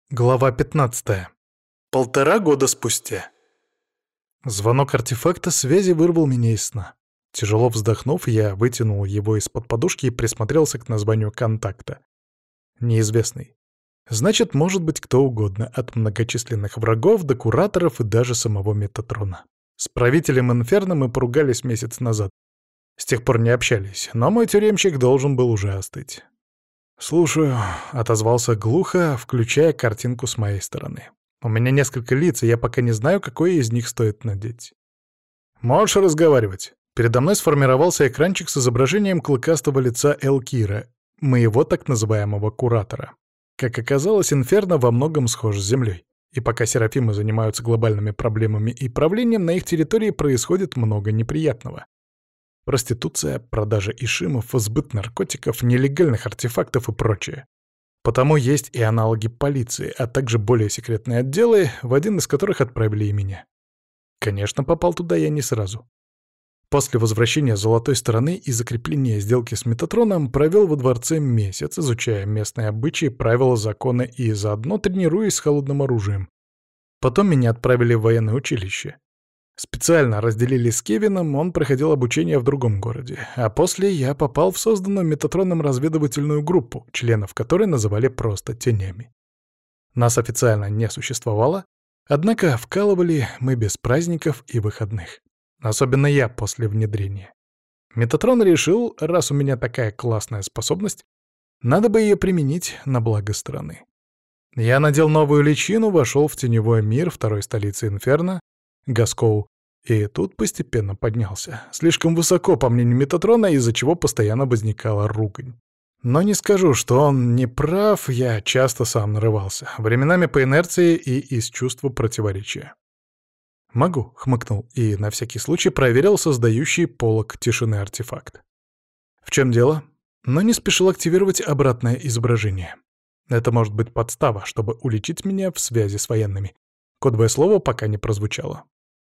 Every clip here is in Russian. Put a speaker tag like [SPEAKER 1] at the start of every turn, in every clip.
[SPEAKER 1] Глава 15. 1,5 года спустя. Звонок артефакта связи вырвал меня из сна. Тяжело вздохнув, я вытянул его из-под подушки и присмотрелся к названию контакта. Неизвестный. Значит, может быть кто угодно, от многочисленных врагов до кураторов и даже самого Метатрона. С правителем Инферно мы поругались месяц назад. С тех пор не общались, но мой тюремщик должен был уже остыть. «Слушаю», — отозвался глухо, включая картинку с моей стороны. «У меня несколько лиц, и я пока не знаю, какое из них стоит надеть». «Можешь разговаривать». Передо мной сформировался экранчик с изображением клыкастого лица Элкира, моего так называемого куратора. Как оказалось, Инферно во многом схож с Землей. И пока Серафимы занимаются глобальными проблемами и правлением, на их территории происходит много неприятного. Проституция, продажа ишимов, сбыт наркотиков, нелегальных артефактов и прочее. Потому есть и аналоги полиции, а также более секретные отделы, в один из которых отправили и меня. Конечно, попал туда я не сразу. После возвращения золотой стороны и закрепления сделки с Метатроном провел во дворце месяц, изучая местные обычаи, правила, законы и заодно тренируясь с холодным оружием. Потом меня отправили в военное училище. Специально разделили с Кевином, он проходил обучение в другом городе, а после я попал в созданную Метатроном разведывательную группу, членов которой называли просто тенями. Нас официально не существовало, однако вкалывали мы без праздников и выходных. Особенно я после внедрения. Метатрон решил, раз у меня такая классная способность, надо бы ее применить на благо страны. Я надел новую личину, вошел в теневой мир второй столицы Инферно, Гаскоу, и тут постепенно поднялся. Слишком высоко, по мнению Метатрона, из-за чего постоянно возникала ругань. Но не скажу, что он не прав, я часто сам нарывался, временами по инерции и из чувства противоречия. «Могу», — хмыкнул и на всякий случай проверил создающий полог тишины артефакт. «В чем дело?» Но не спешил активировать обратное изображение. Это может быть подстава, чтобы уличить меня в связи с военными. Кодовое слово пока не прозвучало.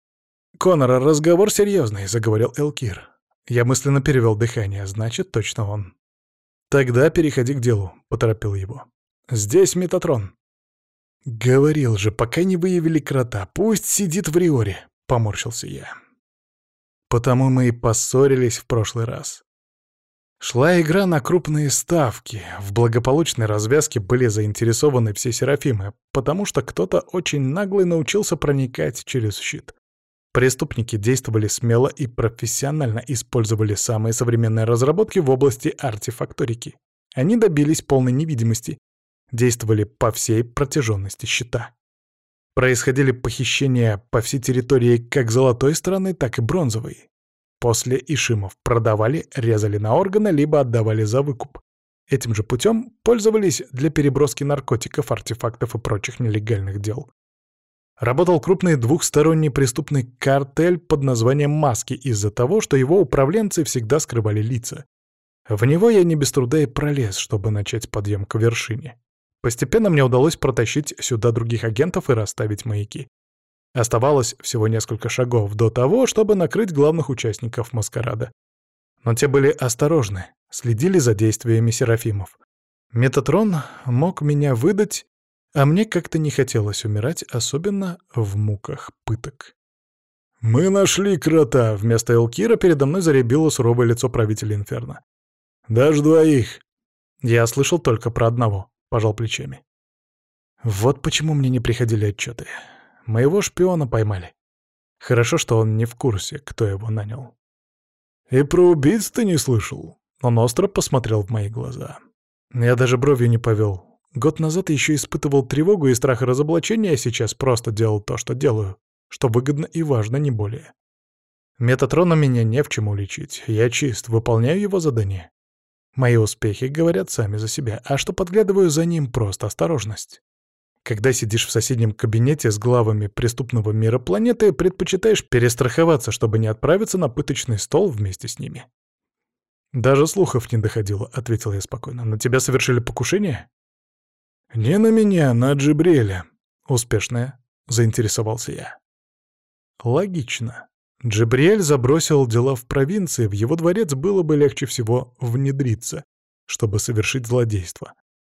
[SPEAKER 1] «Конор, разговор серьезный», — заговорил Элкир. Я мысленно перевел дыхание, значит, точно он. «Тогда переходи к делу», — поторопил его. «Здесь Метатрон». «Говорил же, пока не выявили крота, пусть сидит в Риоре», — поморщился я. Потому мы и поссорились в прошлый раз. Шла игра на крупные ставки, в благополучной развязке были заинтересованы все Серафимы, потому что кто-то очень наглый научился проникать через щит. Преступники действовали смело и профессионально, использовали самые современные разработки в области артефакторики. Они добились полной невидимости, действовали по всей протяженности щита. Происходили похищения по всей территории как золотой стороны, так и бронзовой. После ишимов продавали, резали на органы, либо отдавали за выкуп. Этим же путем пользовались для переброски наркотиков, артефактов и прочих нелегальных дел. Работал крупный двухсторонний преступный картель под названием «Маски» из-за того, что его управленцы всегда скрывали лица. В него я не без труда и пролез, чтобы начать подъем к вершине. Постепенно мне удалось протащить сюда других агентов и расставить маяки. Оставалось всего несколько шагов до того, чтобы накрыть главных участников маскарада. Но те были осторожны, следили за действиями Серафимов. Метатрон мог меня выдать, а мне как-то не хотелось умирать, особенно в муках пыток. «Мы нашли крота!» — вместо Элкира передо мной заребило суровое лицо правителя Инферно. «Даже двоих!» Я слышал только про одного, пожал плечами. Вот почему мне не приходили отчеты. Моего шпиона поймали. Хорошо, что он не в курсе, кто его нанял. «И про убийц ты не слышал?» Он остро посмотрел в мои глаза. Я даже бровью не повел. Год назад еще испытывал тревогу и страх разоблачения, а сейчас просто делал то, что делаю, что выгодно и важно, не более. Метатрона меня не в чем уличить. Я чист, выполняю его задание. Мои успехи говорят сами за себя, а что подглядываю за ним — просто осторожность. Когда сидишь в соседнем кабинете с главами преступного мира планеты, предпочитаешь перестраховаться, чтобы не отправиться на пыточный стол вместе с ними. «Даже слухов не доходило», — ответил я спокойно. «На тебя совершили покушение?» «Не на меня, на Джибриэля». «Успешное?» — заинтересовался я. «Логично. Джибриэль забросил дела в провинции, в его дворец было бы легче всего внедриться, чтобы совершить злодейство.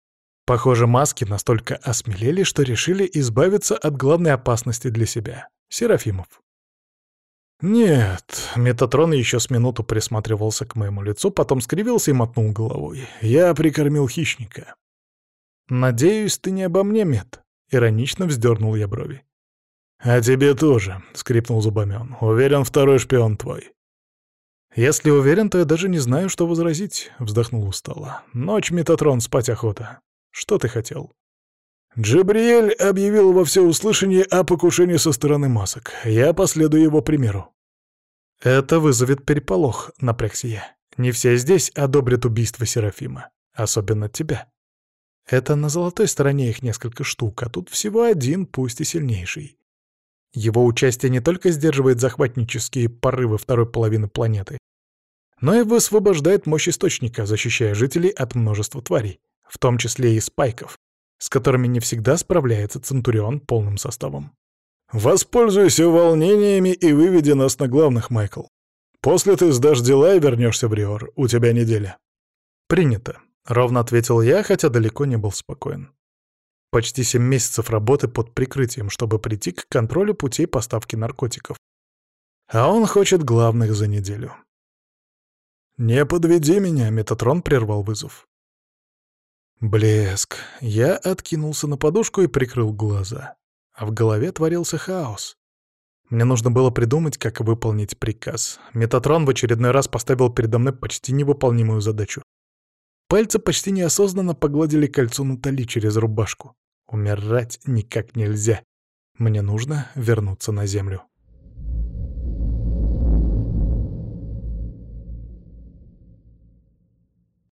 [SPEAKER 1] Похоже, маски настолько осмелели, что решили избавиться от главной опасности для себя — Серафимов. «Нет», — Метатрон еще с минуту присматривался к моему лицу, потом скривился и мотнул головой. «Я прикормил хищника». «Надеюсь, ты не обо мне, Мет?» — иронично вздернул я брови. «А тебе тоже», — скрипнул зубами он. «Уверен, второй шпион твой». «Если уверен, то я даже не знаю, что возразить», — вздохнул устало. «Ночь, Метатрон, спать охота. Что ты хотел?» «Джабриэль объявил во всеуслышание о покушении со стороны масок. Я последую его примеру». «Это вызовет переполох», — напрягся я. «Не все здесь одобрят убийство Серафима. Особенно тебя. Это на золотой стороне их несколько штук, а тут всего один, пусть и сильнейший. Его участие не только сдерживает захватнические порывы второй половины планеты, но и высвобождает мощь источника, защищая жителей от множества тварей, в том числе и спайков, с которыми не всегда справляется Центурион полным составом. «Воспользуйся волнениями и выведи нас на главных, Майкл. После ты сдашь дела и вернешься в Риор. У тебя неделя». «Принято», — ровно ответил я, хотя далеко не был спокоен. Почти 7 месяцев работы под прикрытием, чтобы прийти к контролю путей поставки наркотиков. А он хочет главных за неделю. «Не подведи меня», — Метатрон прервал вызов. Блеск. Я откинулся на подушку и прикрыл глаза. А в голове творился хаос. Мне нужно было придумать, как выполнить приказ. Метатрон в очередной раз поставил передо мной почти невыполнимую задачу. Пальцы почти неосознанно погладили кольцо Натали через рубашку. Умирать никак нельзя. Мне нужно вернуться на Землю.